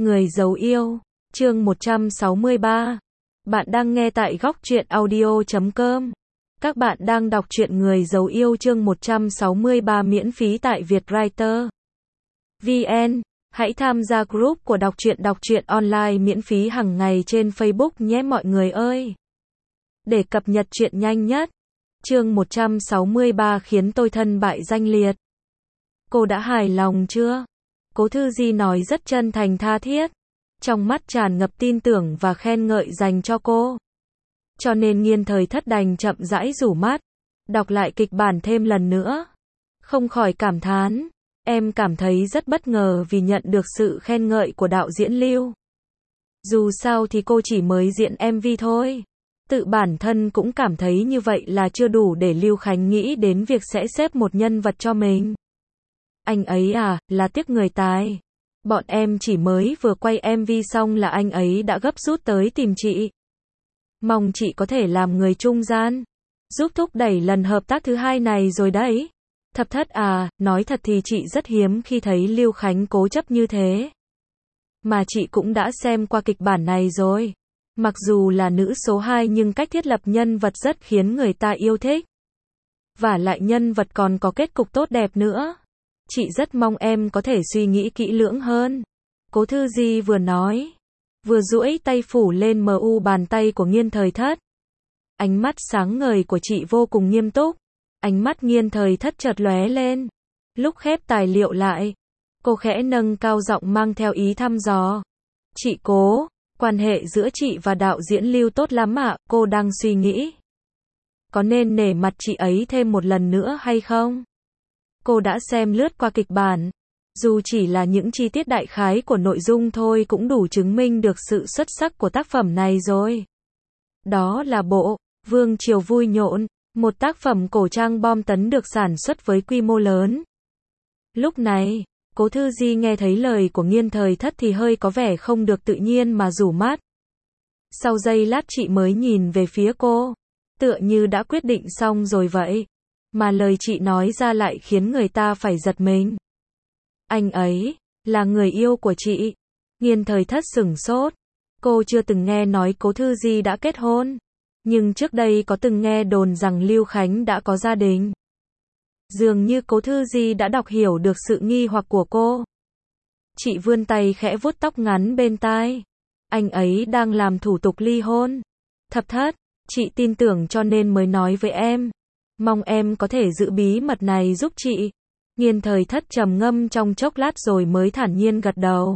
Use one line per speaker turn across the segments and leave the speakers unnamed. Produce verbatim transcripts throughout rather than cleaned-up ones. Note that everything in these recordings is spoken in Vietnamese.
Người giấu yêu, chương một trăm sáu mươi ba. Bạn đang nghe tại góc truyện audio chấm com. Các bạn đang đọc truyện Người giấu yêu chương một trăm sáu mươi ba miễn phí tại Vietwriter vê en. Hãy tham gia group của đọc truyện đọc truyện online miễn phí hàng ngày trên Facebook nhé mọi người ơi. Để cập nhật truyện nhanh nhất. Chương một trăm sáu mươi ba khiến tôi thân bại danh liệt. Cô đã hài lòng chưa? Cố Thư Di nói rất chân thành tha thiết, trong mắt tràn ngập tin tưởng và khen ngợi dành cho cô. Cho nên Nghiên Thời Thất đành chậm rãi rủ mắt, đọc lại kịch bản thêm lần nữa. Không khỏi cảm thán, em cảm thấy rất bất ngờ vì nhận được sự khen ngợi của đạo diễn Lưu. Dù sao thì cô chỉ mới diễn em vê thôi. Tự bản thân cũng cảm thấy như vậy là chưa đủ để Lưu Khánh nghĩ đến việc sẽ xếp một nhân vật cho mình. Anh ấy à, là tiếc người tài. Bọn em chỉ mới vừa quay em vê xong là anh ấy đã gấp rút tới tìm chị. Mong chị có thể làm người trung gian, giúp thúc đẩy lần hợp tác thứ hai này rồi đấy. Thập Thất à, nói thật thì chị rất hiếm khi thấy Lưu Khánh cố chấp như thế. Mà chị cũng đã xem qua kịch bản này rồi. Mặc dù là nữ số hai nhưng cách thiết lập nhân vật rất khiến người ta yêu thích. Và lại nhân vật còn có kết cục tốt đẹp nữa. Chị rất mong em có thể suy nghĩ kỹ lưỡng hơn. Cố Thư Di vừa nói, vừa duỗi tay phủ lên mu bàn tay của Nghiên Thời Thất. Ánh mắt sáng ngời của chị vô cùng nghiêm túc. Ánh mắt Nghiên Thời Thất chợt lóe lên. Lúc khép tài liệu lại, cô khẽ nâng cao giọng mang theo ý thăm dò. Chị Cố, quan hệ giữa chị và đạo diễn Lưu tốt lắm ạ, cô đang suy nghĩ. Có nên nể mặt chị ấy thêm một lần nữa hay không? Cô đã xem lướt qua kịch bản. Dù chỉ là những chi tiết đại khái của nội dung thôi cũng đủ chứng minh được sự xuất sắc của tác phẩm này rồi. Đó là bộ Vương Triều Vui Nhộn, một tác phẩm cổ trang bom tấn được sản xuất với quy mô lớn. Lúc này, Cố Thư Di nghe thấy lời của Nghiên Thời Thất thì hơi có vẻ không được tự nhiên mà rủ mắt. Sau giây lát chị mới nhìn về phía cô, tựa như đã quyết định xong rồi vậy. Mà lời chị nói ra lại khiến người ta phải giật mình. Anh ấy là người yêu của chị. Nghiên Thời Thất sửng sốt. Cô chưa từng nghe nói Cố Thư Di đã kết hôn. Nhưng trước đây có từng nghe đồn rằng Lưu Khánh đã có gia đình. Dường như Cố Thư Di đã đọc hiểu được sự nghi hoặc của cô. Chị vươn tay khẽ vuốt tóc ngắn bên tai. Anh ấy đang làm thủ tục ly hôn. Thập Thất, chị tin tưởng cho nên mới nói với em. Mong em có thể giữ bí mật này giúp chị. Nghiên Thời Thất trầm ngâm trong chốc lát rồi mới thản nhiên gật đầu.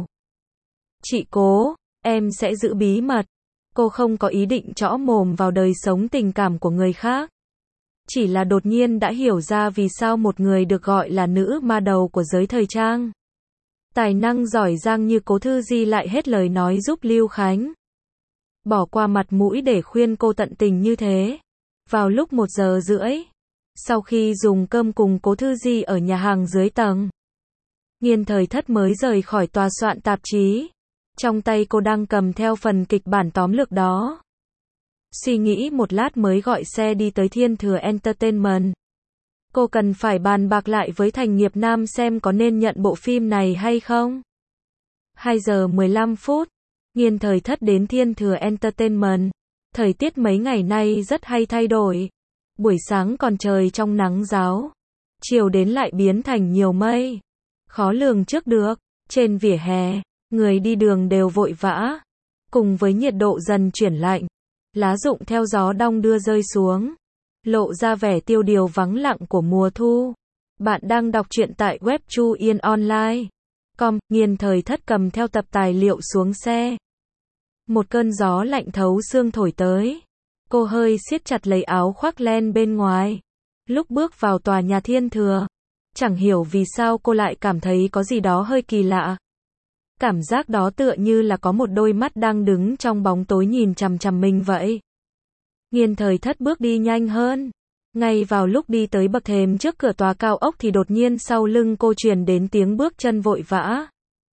Chị Cố, em sẽ giữ bí mật. Cô không có ý định trõ mồm vào đời sống tình cảm của người khác. Chỉ là đột nhiên đã hiểu ra vì sao một người được gọi là nữ ma đầu của giới thời trang, tài năng giỏi giang như Cố Thư Di lại hết lời nói giúp Lưu Khánh. Bỏ qua mặt mũi để khuyên cô tận tình như thế. Vào lúc một giờ rưỡi, sau khi dùng cơm cùng Cố Thư Di ở nhà hàng dưới tầng, Nghiên Thời Thất mới rời khỏi tòa soạn tạp chí. Trong tay cô đang cầm theo phần kịch bản tóm lược đó. Suy nghĩ một lát mới gọi xe đi tới Thiên Thừa Entertainment. Cô cần phải bàn bạc lại với Thành Nghiệp Nam xem có nên nhận bộ phim này hay không. hai giờ mười lăm phút, Nghiên Thời Thất đến Thiên Thừa Entertainment. Thời tiết mấy ngày nay rất hay thay đổi. Buổi sáng còn trời trong nắng ráo, chiều đến lại biến thành nhiều mây. Khó lường trước được. Trên vỉa hè, người đi đường đều vội vã. Cùng với nhiệt độ dần chuyển lạnh, lá rụng theo gió đong đưa rơi xuống, lộ ra vẻ tiêu điều vắng lặng của mùa thu. Bạn đang đọc truyện tại web Chu Yên Online chấm com. Nghiên Thời Thất cầm theo tập tài liệu xuống xe. Một cơn gió lạnh thấu xương thổi tới. Cô hơi siết chặt lấy áo khoác len bên ngoài. Lúc bước vào tòa nhà Thiên Thừa, chẳng hiểu vì sao cô lại cảm thấy có gì đó hơi kỳ lạ. Cảm giác đó tựa như là có một đôi mắt đang đứng trong bóng tối nhìn chằm chằm mình vậy. Nghiên Thời Thất bước đi nhanh hơn. Ngay vào lúc đi tới bậc thềm trước cửa tòa cao ốc thì đột nhiên sau lưng cô truyền đến tiếng bước chân vội vã.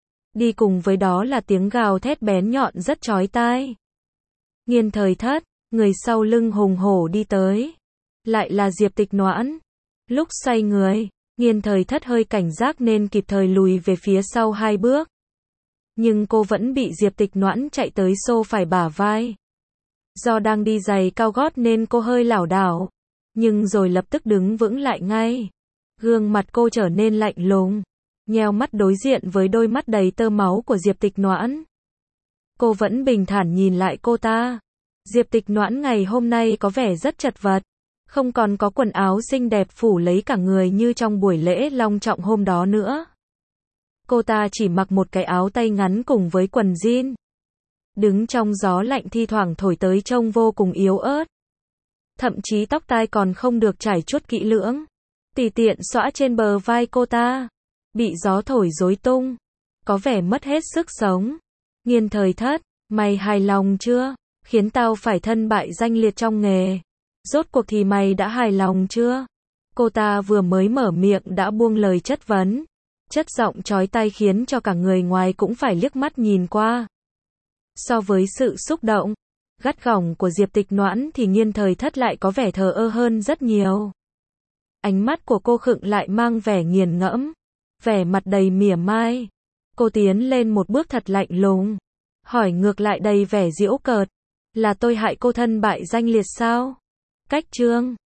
Đi cùng với đó là tiếng gào thét bén nhọn rất chói tai. Nghiên Thời Thất, người sau lưng hùng hổ đi tới. Lại là Diệp Tịch Noãn. Lúc xoay người, Nghiên Thời Thất hơi cảnh giác nên kịp thời lùi về phía sau hai bước. Nhưng cô vẫn bị Diệp Tịch Noãn chạy tới xô phải bả vai. Do đang đi giày cao gót nên cô hơi lảo đảo, nhưng rồi lập tức đứng vững lại ngay. Gương mặt cô trở nên lạnh lùng, nheo mắt đối diện với đôi mắt đầy tơ máu của Diệp Tịch Noãn. Cô vẫn bình thản nhìn lại cô ta. Diệp Tịch Noãn ngày hôm nay có vẻ rất chật vật, không còn có quần áo xinh đẹp phủ lấy cả người như trong buổi lễ long trọng hôm đó nữa. Cô ta chỉ mặc một cái áo tay ngắn cùng với quần jean. Đứng trong gió lạnh thi thoảng thổi tới trông vô cùng yếu ớt. Thậm chí tóc tai còn không được trải chuốt kỹ lưỡng, tùy tiện xõa trên bờ vai cô ta, bị gió thổi rối tung, có vẻ mất hết sức sống. Nghiên Thời Thất, mày hài lòng chưa? Khiến tao phải thân bại danh liệt trong nghề. Rốt cuộc thì mày đã hài lòng chưa? Cô ta vừa mới mở miệng đã buông lời chất vấn. Chất giọng chói tai khiến cho cả người ngoài cũng phải liếc mắt nhìn qua. So với sự xúc động, gắt gỏng của Diệp Tịch Noãn thì Nghiên Thời Thất lại có vẻ thờ ơ hơn rất nhiều. Ánh mắt của cô khựng lại mang vẻ nghiền ngẫm, vẻ mặt đầy mỉa mai. Cô tiến lên một bước thật lạnh lùng, hỏi ngược lại đầy vẻ giễu cợt, là tôi hại cô thân bại danh liệt sao? Cách Trương,